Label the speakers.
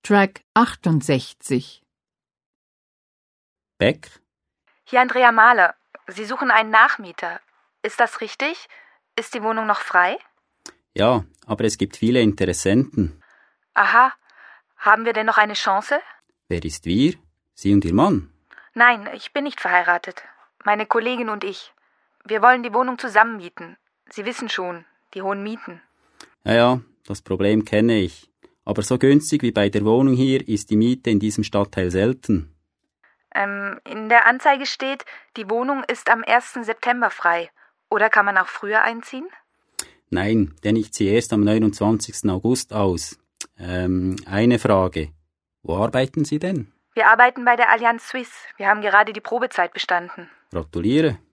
Speaker 1: Track 68.
Speaker 2: Beck?
Speaker 3: Hier Andrea Mahler. Sie suchen einen Nachmieter. Ist das richtig? Ist die Wohnung noch frei?
Speaker 2: Ja, aber es gibt viele Interessenten.
Speaker 3: Aha. Haben wir denn noch eine Chance?
Speaker 2: Wer ist wir? Sie und Ihr Mann?
Speaker 3: Nein, ich bin nicht verheiratet. Meine Kollegin und ich. Wir wollen die Wohnung zusammen mieten. Sie wissen schon, die hohen Mieten.
Speaker 2: Ja, das Problem kenne ich. Aber so günstig wie bei der Wohnung hier ist die Miete in diesem Stadtteil selten.
Speaker 3: In der Anzeige steht, die Wohnung ist am 1. September frei. Oder kann man auch früher einziehen?
Speaker 2: Nein, denn ich ziehe erst am 29. August aus. Eine Frage. Wo arbeiten Sie denn?
Speaker 3: Wir arbeiten bei der Allianz Suisse. Wir haben gerade die Probezeit bestanden.
Speaker 2: Gratuliere.